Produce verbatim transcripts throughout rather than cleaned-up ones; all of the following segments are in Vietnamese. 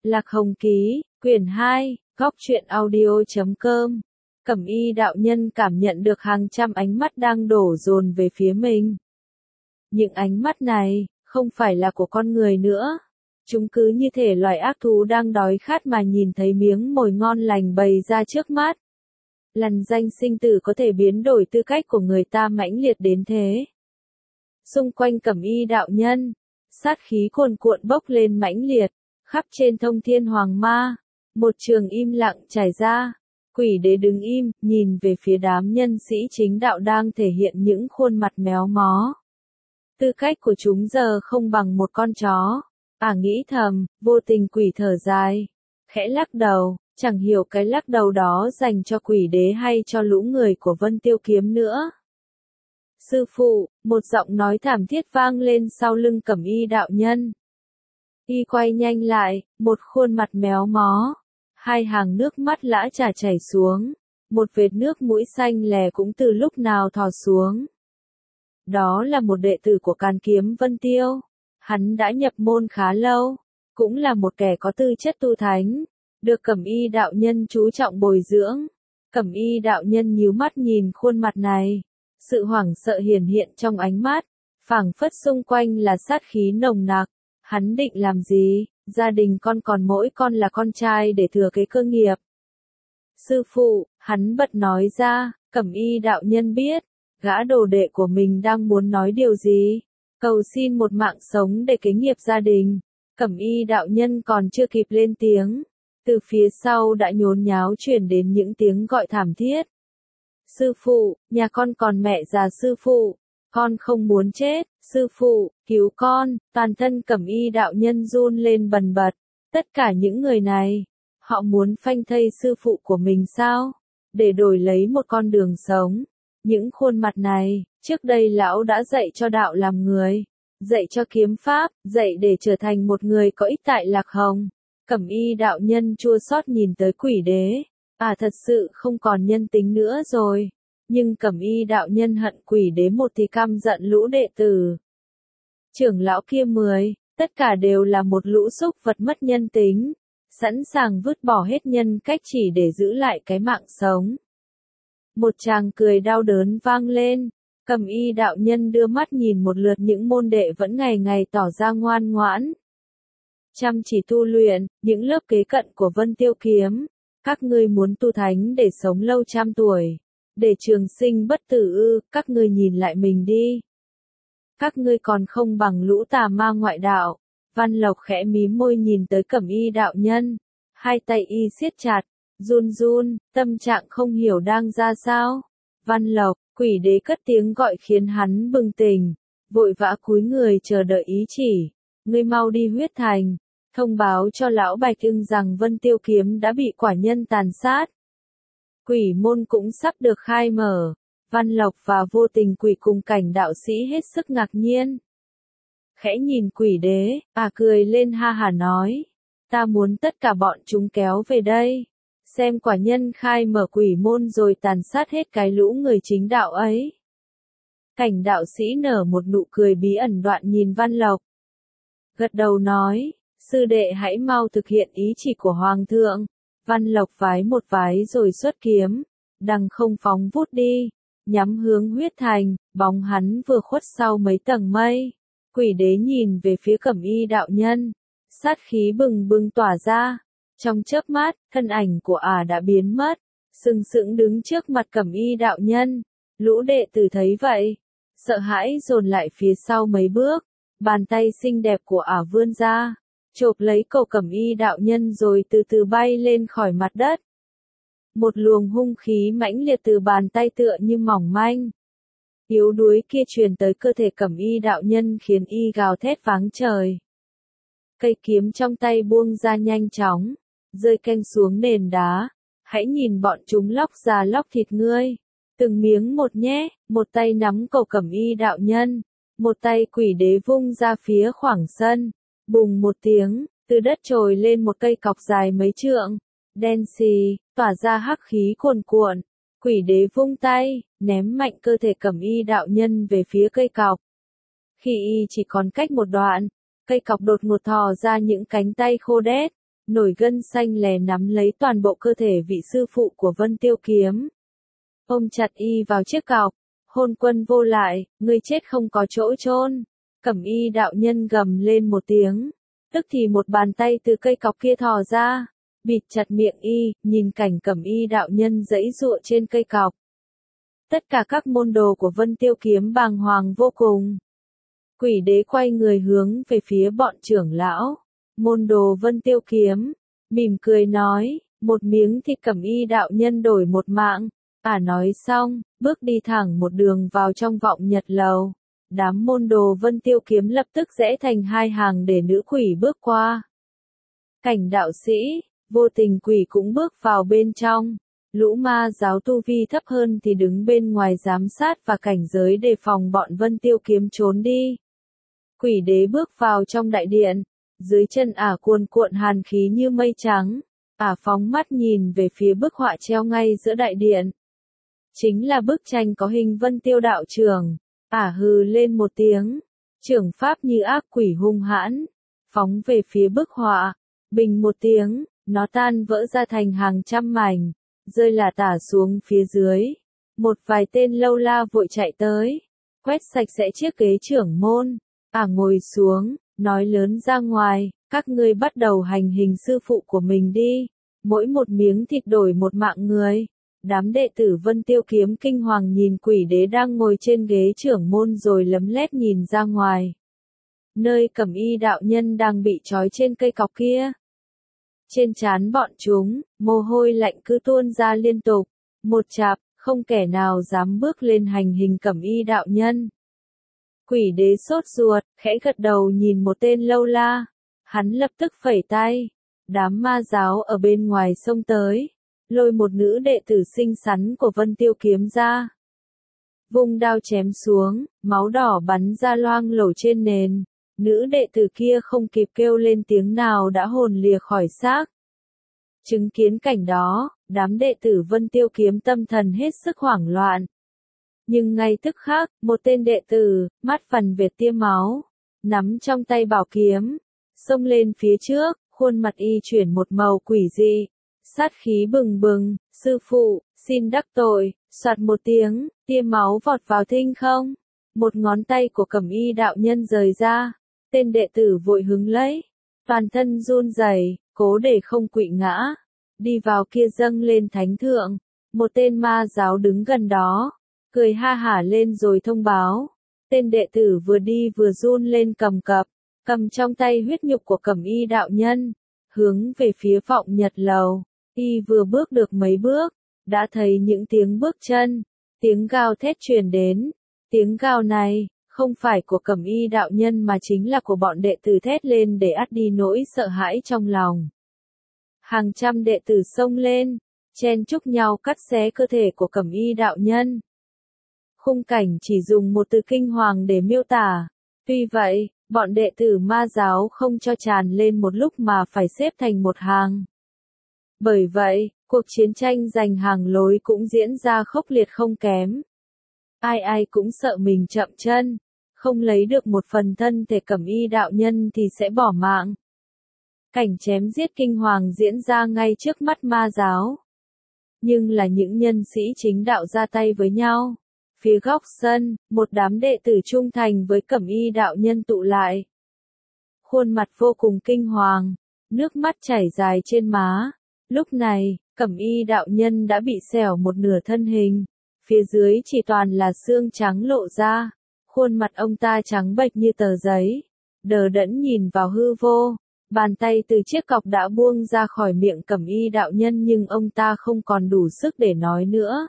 Lạc Hồng Ký, quyển hai, góc truyện audio chấm com. Cẩm Y đạo nhân cảm nhận được hàng trăm ánh mắt đang đổ dồn về phía mình. Những ánh mắt này, không phải là của con người nữa. Chúng cứ như thể loài ác thú đang đói khát mà nhìn thấy miếng mồi ngon lành bày ra trước mắt. Lằn danh sinh tử có thể biến đổi tư cách của người ta mãnh liệt đến thế. Xung quanh Cẩm Y đạo nhân, sát khí cuồn cuộn bốc lên mãnh liệt, khắp trên thông thiên hoàng ma. Một trường im lặng trải ra. Quỷ đế đứng im, nhìn về phía đám nhân sĩ chính đạo đang thể hiện những khuôn mặt méo mó. Tư cách của chúng giờ không bằng một con chó. À nghĩ thầm, vô tình quỷ thở dài. Khẽ lắc đầu, chẳng hiểu cái lắc đầu đó dành cho quỷ đế hay cho lũ người của Vân Tiêu Kiếm nữa. Sư phụ, một giọng nói thảm thiết vang lên sau lưng Cẩm Y đạo nhân. Y quay nhanh lại, một khuôn mặt méo mó. Hai hàng nước mắt lã chả chảy xuống. Một vệt nước mũi xanh lè cũng từ lúc nào thò xuống. Đó là một đệ tử của Càn Kiếm Vân Tiêu. Hắn đã nhập môn khá lâu. Cũng là một kẻ có tư chất tu thánh. Được Cẩm Y đạo nhân chú trọng bồi dưỡng. Cẩm Y đạo nhân nhíu mắt nhìn khuôn mặt này. Sự hoảng sợ hiển hiện trong ánh mắt. Phảng phất xung quanh là sát khí nồng nặc. Hắn định làm gì? Gia đình con còn mỗi con là con trai để thừa kế cơ nghiệp. Sư phụ, hắn bật nói ra, Cẩm Y đạo nhân biết, gã đồ đệ của mình đang muốn nói điều gì. Cầu xin một mạng sống để kế nghiệp gia đình. Cẩm Y đạo nhân còn chưa kịp lên tiếng. Từ phía sau đã nhốn nháo truyền đến những tiếng gọi thảm thiết. Sư phụ, nhà con còn mẹ già sư phụ. Con không muốn chết, sư phụ, cứu con. Toàn thân Cẩm Y đạo nhân run lên bần bật. Tất cả những người này, họ muốn phanh thây sư phụ của mình sao? Để đổi lấy một con đường sống. Những khuôn mặt này, trước đây lão đã dạy cho đạo làm người. Dạy cho kiếm pháp, dạy để trở thành một người có ích tại Lạc Hồng. Cẩm Y đạo nhân chua xót nhìn tới quỷ đế. À thật sự không còn nhân tính nữa rồi. Nhưng Cẩm Y đạo nhân hận quỷ đế một thì căm giận lũ đệ tử. Trưởng lão kia mười, tất cả đều là một lũ súc vật mất nhân tính, sẵn sàng vứt bỏ hết nhân cách chỉ để giữ lại cái mạng sống. Một tràng cười đau đớn vang lên, Cẩm Y đạo nhân đưa mắt nhìn một lượt những môn đệ vẫn ngày ngày tỏ ra ngoan ngoãn. Chăm chỉ tu luyện, những lớp kế cận của Vân Tiêu Kiếm, các ngươi muốn tu thánh để sống lâu trăm tuổi. Để trường sinh bất tử ư, các ngươi nhìn lại mình đi. Các ngươi còn không bằng lũ tà ma ngoại đạo. Văn Lộc khẽ mím môi nhìn tới Cẩm Y đạo nhân. Hai tay y siết chặt, run run, tâm trạng không hiểu đang ra sao. Văn Lộc, quỷ đế cất tiếng gọi khiến hắn bừng tỉnh. Vội vã cúi người chờ đợi ý chỉ. Ngươi mau đi huyết thành. Thông báo cho lão Bạch Ưng rằng Vân Tiêu Kiếm đã bị quả nhân tàn sát. Quỷ môn cũng sắp được khai mở. Văn Lộc và Vô Tình Quỷ cùng cảnh đạo sĩ hết sức ngạc nhiên. Khẽ nhìn quỷ đế, à cười lên ha hả nói. Ta muốn tất cả bọn chúng kéo về đây. Xem quả nhân khai mở quỷ môn rồi tàn sát hết cái lũ người chính đạo ấy. Cảnh đạo sĩ nở một nụ cười bí ẩn đoạn nhìn Văn Lộc. Gật đầu nói, sư đệ hãy mau thực hiện ý chỉ của Hoàng thượng. Văn Lộc vái một vái rồi xuất kiếm, đằng không phóng vút đi, nhắm hướng huyết thành, bóng hắn vừa khuất sau mấy tầng mây. Quỷ đế nhìn về phía Cẩm Y đạo nhân, sát khí bừng bừng tỏa ra. Trong chớp mắt, thân ảnh của ả đã biến mất, sừng sững đứng trước mặt Cẩm Y đạo nhân. Lũ đệ tử thấy vậy, sợ hãi dồn lại phía sau mấy bước, bàn tay xinh đẹp của ả vươn ra. Chộp lấy cổ Cẩm Y đạo nhân rồi từ từ bay lên khỏi mặt đất. Một luồng hung khí mãnh liệt từ bàn tay tựa như mỏng manh. Yếu đuối kia truyền tới cơ thể Cẩm Y đạo nhân khiến y gào thét váng trời. Cây kiếm trong tay buông ra nhanh chóng, rơi keng xuống nền đá. Hãy nhìn bọn chúng lóc da lóc thịt ngươi. Từng miếng một nhé, một tay nắm cổ Cẩm Y đạo nhân. Một tay quỷ đế vung ra phía khoảng sân. Bùng một tiếng, từ đất trồi lên một cây cọc dài mấy trượng, đen xì, tỏa ra hắc khí cuồn cuộn. Quỷ đế vung tay, ném mạnh cơ thể Cẩm Y đạo nhân về phía cây cọc. Khi y chỉ còn cách một đoạn, cây cọc đột ngột thò ra những cánh tay khô đét, nổi gân xanh lè nắm lấy toàn bộ cơ thể vị sư phụ của Vân Tiêu Kiếm. Ôm chặt y vào chiếc cọc, hôn quân vô lại, ngươi chết không có chỗ chôn. Cẩm y đạo nhân gầm lên một tiếng, tức thì một bàn tay từ cây cọc kia thò ra, bịt chặt miệng y, nhìn cảnh Cẩm y đạo nhân giãy giụa trên cây cọc. Tất cả các môn đồ của Vân Tiêu Kiếm bàng hoàng vô cùng. Quỷ đế quay người hướng về phía bọn trưởng lão, môn đồ Vân Tiêu Kiếm, mỉm cười nói, một miếng thịt Cẩm y đạo nhân đổi một mạng. Ả nói xong, bước đi thẳng một đường vào trong vọng nhật lầu. Đám môn đồ Vân Tiêu Kiếm lập tức rẽ thành hai hàng để nữ quỷ bước qua. Cảnh đạo sĩ, vô tình quỷ cũng bước vào bên trong. Lũ ma giáo tu vi thấp hơn thì đứng bên ngoài giám sát và cảnh giới đề phòng bọn Vân Tiêu Kiếm trốn đi. Quỷ đế bước vào trong đại điện, dưới chân Ả cuồn cuộn hàn khí như mây trắng. Ả phóng mắt nhìn về phía bức họa treo ngay giữa đại điện. Chính là bức tranh có hình Vân Tiêu đạo trưởng. Ả hừ lên một tiếng, trưởng pháp như ác quỷ hung hãn, phóng về phía bức họa, bình một tiếng, nó tan vỡ ra thành hàng trăm mảnh, rơi lả tả xuống phía dưới. Một vài tên lâu la vội chạy tới, quét sạch sẽ chiếc ghế trưởng môn. Ả ngồi xuống, nói lớn ra ngoài, các ngươi bắt đầu hành hình sư phụ của mình đi, mỗi một miếng thịt đổi một mạng người. Đám đệ tử Vân Tiêu Kiếm kinh hoàng nhìn quỷ đế đang ngồi trên ghế trưởng môn rồi lấm lét nhìn ra ngoài. Nơi Cẩm y đạo nhân đang bị trói trên cây cọc kia. Trên trán bọn chúng, mồ hôi lạnh cứ tuôn ra liên tục. Một chạp, không kẻ nào dám bước lên hành hình Cẩm y đạo nhân. Quỷ đế sốt ruột, khẽ gật đầu nhìn một tên lâu la. Hắn lập tức phẩy tay. Đám ma giáo ở bên ngoài xông tới, lôi một nữ đệ tử xinh xắn của Vân Tiêu Kiếm ra. Vung đao chém xuống, máu đỏ bắn ra loang lổ trên nền. Nữ đệ tử kia không kịp kêu lên tiếng nào đã hồn lìa khỏi xác. Chứng kiến cảnh đó, đám đệ tử Vân Tiêu Kiếm tâm thần hết sức hoảng loạn. Nhưng ngay tức khắc, một tên đệ tử, mắt phần vệt tia máu, nắm trong tay bảo kiếm, xông lên phía trước, khuôn mặt y chuyển một màu quỷ dị. Sát khí bừng bừng, sư phụ, xin đắc tội, soạt một tiếng, tia máu vọt vào thinh không. Một ngón tay của Cẩm y đạo nhân rời ra, tên đệ tử vội hứng lấy, toàn thân run rẩy, cố để không quỵ ngã, đi vào kia dâng lên thánh thượng. Một tên ma giáo đứng gần đó, cười ha hả lên rồi thông báo, tên đệ tử vừa đi vừa run lên cầm cập, cầm trong tay huyết nhục của Cẩm y đạo nhân, hướng về phía vọng nhật lầu. Y vừa bước được mấy bước, đã thấy những tiếng bước chân, tiếng gào thét truyền đến. Tiếng gào này, không phải của Cẩm y đạo nhân mà chính là của bọn đệ tử thét lên để át đi nỗi sợ hãi trong lòng. Hàng trăm đệ tử xông lên, chen chúc nhau cắt xé cơ thể của Cẩm y đạo nhân. Khung cảnh chỉ dùng một từ kinh hoàng để miêu tả. Tuy vậy, bọn đệ tử ma giáo không cho tràn lên một lúc mà phải xếp thành một hàng. Bởi vậy, cuộc chiến tranh giành hàng lối cũng diễn ra khốc liệt không kém. Ai ai cũng sợ mình chậm chân, không lấy được một phần thân thể Cẩm y đạo nhân thì sẽ bỏ mạng. Cảnh chém giết kinh hoàng diễn ra ngay trước mắt ma giáo. Nhưng là những nhân sĩ chính đạo ra tay với nhau. Phía góc sân, một đám đệ tử trung thành với Cẩm y đạo nhân tụ lại. Khuôn mặt vô cùng kinh hoàng, nước mắt chảy dài trên má. Lúc này, Cẩm y đạo nhân đã bị xẻo một nửa thân hình, phía dưới chỉ toàn là xương trắng lộ ra, khuôn mặt ông ta trắng bệch như tờ giấy, đờ đẫn nhìn vào hư vô, bàn tay từ chiếc cọc đã buông ra khỏi miệng Cẩm y đạo nhân nhưng ông ta không còn đủ sức để nói nữa.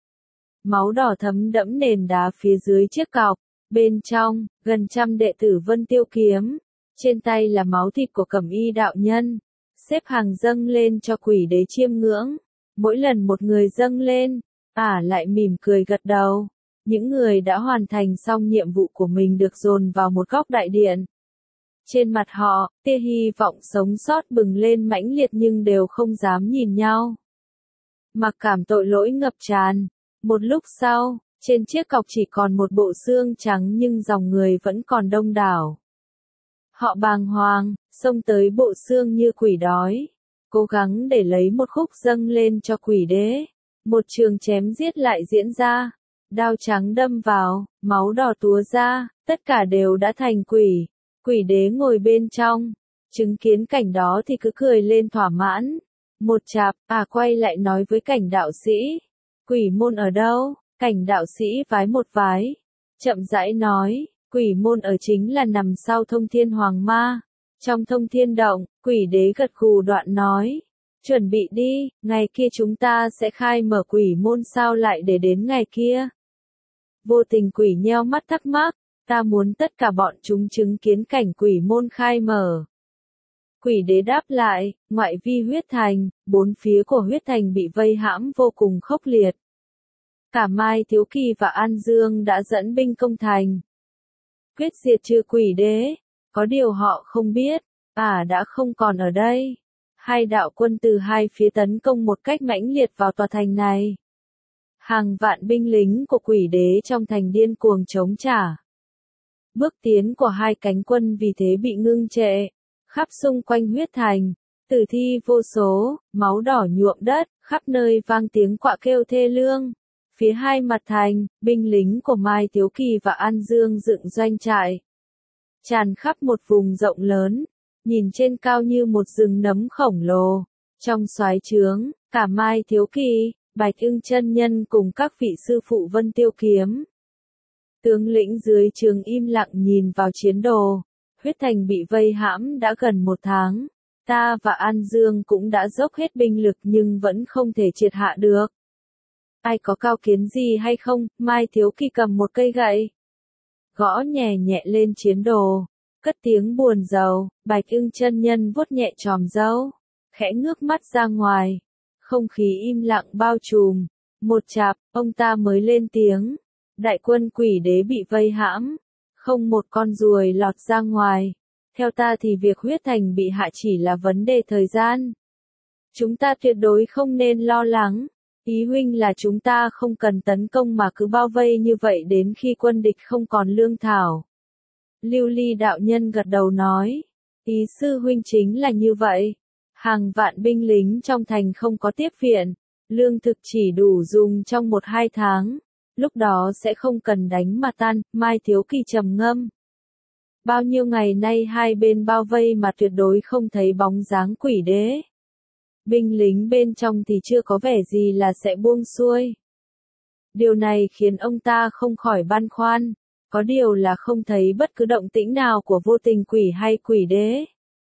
Máu đỏ thấm đẫm nền đá phía dưới chiếc cọc, bên trong, gần trăm đệ tử Vân Tiêu Kiếm, trên tay là máu thịt của Cẩm y đạo nhân. Xếp hàng dâng lên cho quỷ đế chiêm ngưỡng. Mỗi lần một người dâng lên, Ả lại mỉm cười gật đầu. Những người đã hoàn thành xong nhiệm vụ của mình được dồn vào một góc đại điện. Trên mặt họ, tia hy vọng sống sót bừng lên mãnh liệt nhưng đều không dám nhìn nhau. Mặc cảm tội lỗi ngập tràn. Một lúc sau, trên chiếc cọc chỉ còn một bộ xương trắng nhưng dòng người vẫn còn đông đảo. Họ bàng hoàng, xông tới bộ xương như quỷ đói, cố gắng để lấy một khúc dâng lên cho quỷ đế. Một trường chém giết lại diễn ra, đao trắng đâm vào, máu đỏ túa ra, tất cả đều đã thành quỷ. Quỷ đế ngồi bên trong, chứng kiến cảnh đó thì cứ cười lên thỏa mãn. Một chạp, à quay lại nói với cảnh đạo sĩ, quỷ môn ở đâu? Cảnh đạo sĩ vái một vái, chậm rãi nói, quỷ môn ở chính là nằm sau thông thiên hoàng ma. Trong thông thiên động, quỷ đế gật gù đoạn nói, chuẩn bị đi, ngày kia chúng ta sẽ khai mở quỷ môn, sao lại để đến ngày kia? Vô Tình quỷ nheo mắt thắc mắc, ta muốn tất cả bọn chúng chứng kiến cảnh quỷ môn khai mở. Quỷ đế đáp lại, ngoại vi huyết thành, bốn phía của huyết thành bị vây hãm vô cùng khốc liệt. Cả Mai Thiếu Kỳ và An Dương đã dẫn binh công thành, quyết diệt trừ quỷ đế. Có điều họ không biết, ả đã không còn ở đây. Hai đạo quân từ hai phía tấn công một cách mãnh liệt vào tòa thành này. Hàng vạn binh lính của quỷ đế trong thành điên cuồng chống trả. Bước tiến của hai cánh quân vì thế bị ngưng trệ. Khắp xung quanh huyết thành, tử thi vô số, máu đỏ nhuộm đất, khắp nơi vang tiếng quạ kêu thê lương. Phía hai mặt thành, binh lính của Mai Thiếu Kỳ và An Dương dựng doanh trại, tràn khắp một vùng rộng lớn, nhìn trên cao như một rừng nấm khổng lồ. Trong soái trướng, cả Mai Thiếu Kỳ, Bạch Ưng chân nhân cùng các vị sư phụ Vân Tiêu Kiếm. Tướng lĩnh dưới trướng im lặng nhìn vào chiến đồ. Huyết thành bị vây hãm đã gần một tháng. Ta và An Dương cũng đã dốc hết binh lực nhưng vẫn không thể triệt hạ được. Ai có cao kiến gì hay không? Mai Thiếu Kỳ cầm một cây gậy, gõ nhẹ nhẹ lên chiến đồ, cất tiếng buồn rầu. Bạch Ưng chân nhân vuốt nhẹ chòm râu, khẽ ngước mắt ra ngoài, không khí im lặng bao trùm. Một chạp, ông ta mới lên tiếng, đại quân quỷ đế bị vây hãm, không một con ruồi lọt ra ngoài. Theo ta thì việc huyết thành bị hạ chỉ là vấn đề thời gian. Chúng ta tuyệt đối không nên lo lắng. Ý huynh là chúng ta không cần tấn công mà cứ bao vây như vậy đến khi quân địch không còn lương thảo. Lưu Ly đạo nhân gật đầu nói, ý sư huynh chính là như vậy. Hàng vạn binh lính trong thành không có tiếp viện, lương thực chỉ đủ dùng trong một hai tháng, lúc đó sẽ không cần đánh mà tan. Mai Thiếu Kỳ trầm ngâm. Bao nhiêu ngày nay hai bên bao vây mà tuyệt đối không thấy bóng dáng quỷ đế. Binh lính bên trong thì chưa có vẻ gì là sẽ buông xuôi. Điều này khiến ông ta không khỏi băn khoăn, có điều là không thấy bất cứ động tĩnh nào của Vô Tình quỷ hay quỷ đế.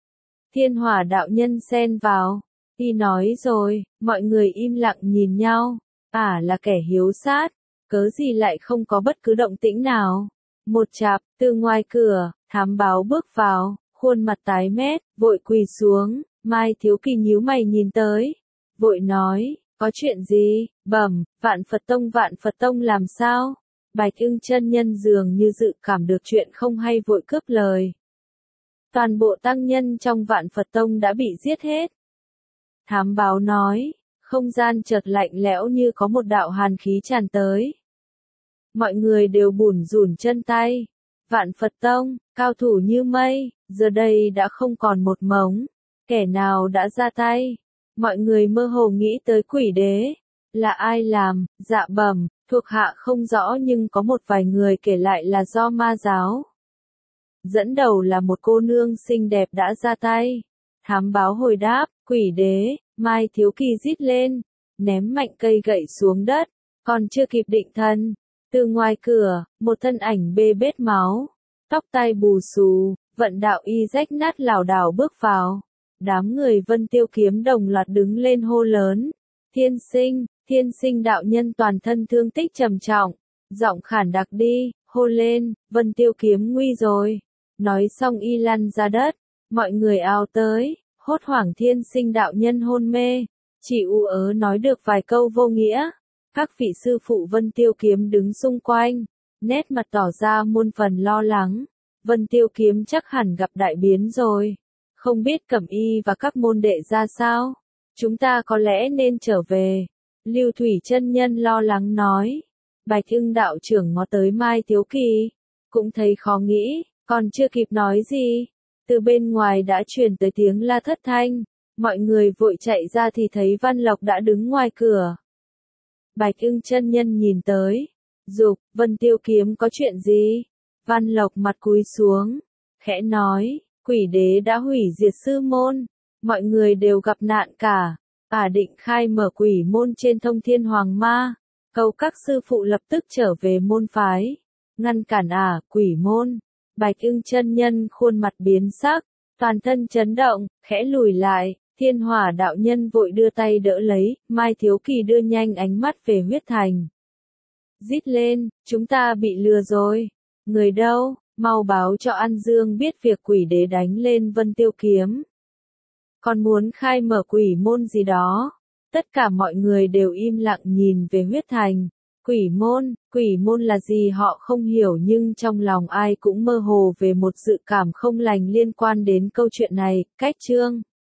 Thiên Hỏa đạo nhân xen vào, y nói rồi, mọi người im lặng nhìn nhau, ả là kẻ hiếu sát, cớ gì lại không có bất cứ động tĩnh nào. Một chạp, từ ngoài cửa, thám báo bước vào, khuôn mặt tái mét, vội quỳ xuống. Mai Thiếu Kỳ nhíu mày nhìn tới, vội nói, có chuyện gì? Bẩm, Vạn Phật Tông Vạn Phật Tông làm sao? Bạch Ưng chân nhân dường như dự cảm được chuyện không hay vội cướp lời. Toàn bộ tăng nhân trong Vạn Phật Tông đã bị giết hết. Thám báo nói, không gian chợt lạnh lẽo như có một đạo hàn khí tràn tới. Mọi người đều bủn rủn chân tay. Vạn Phật Tông, cao thủ như mây, giờ đây đã không còn một mống. Kẻ nào đã ra tay? Mọi người mơ hồ nghĩ tới quỷ đế. Là ai làm? Dạ bẩm, thuộc hạ không rõ nhưng có một vài người kể lại là do ma giáo. Dẫn đầu là một cô nương xinh đẹp đã ra tay. Thám báo hồi đáp, quỷ đế. Mai Thiếu Kỳ rít lên, ném mạnh cây gậy xuống đất, còn chưa kịp định thần. Từ ngoài cửa, một thân ảnh bê bết máu, tóc tai bù xù, vận đạo y rách nát lảo đảo bước vào. Đám người Vân Tiêu Kiếm đồng loạt đứng lên hô lớn. Thiên sinh, thiên sinh đạo nhân toàn thân thương tích trầm trọng. Giọng khản đặc đi, hô lên, Vân Tiêu Kiếm nguy rồi. Nói xong y lăn ra đất, mọi người ào tới, hốt hoảng thiên sinh đạo nhân hôn mê. Chỉ u ớ nói được vài câu vô nghĩa. Các vị sư phụ Vân Tiêu Kiếm đứng xung quanh, nét mặt tỏ ra muôn phần lo lắng. Vân Tiêu Kiếm chắc hẳn gặp đại biến rồi. Không biết Cẩm Y và các môn đệ ra sao? Chúng ta có lẽ nên trở về. Lưu Thủy chân nhân lo lắng nói. Bạch Ưng đạo trưởng ngó tới Mai Thiếu Kỳ, cũng thấy khó nghĩ, còn chưa kịp nói gì. Từ bên ngoài đã truyền tới tiếng la thất thanh, mọi người vội chạy ra thì thấy Văn Lộc đã đứng ngoài cửa. Bạch Ưng chân nhân nhìn tới, dục, Vân Tiêu Kiếm có chuyện gì? Văn Lộc mặt cúi xuống, khẽ nói, quỷ đế đã hủy diệt sư môn, mọi người đều gặp nạn cả, ả định khai mở quỷ môn trên Thông Thiên Hoàng Ma, cầu các sư phụ lập tức trở về môn phái, ngăn cản ả, quỷ môn. Bạch Ưng chân nhân khuôn mặt biến sắc, toàn thân chấn động, khẽ lùi lại, Thiên Hỏa đạo nhân vội đưa tay đỡ lấy, Mai Thiếu Kỳ đưa nhanh ánh mắt về huyết thành. Rít lên, chúng ta bị lừa rồi, người đâu, mau báo cho An Dương biết việc quỷ đế đánh lên Vân Tiêu Kiếm. Còn muốn khai mở quỷ môn gì đó, tất cả mọi người đều im lặng nhìn về huyết thành. Quỷ môn, quỷ môn là gì họ không hiểu nhưng trong lòng ai cũng mơ hồ về một dự cảm không lành liên quan đến câu chuyện này, cách chương.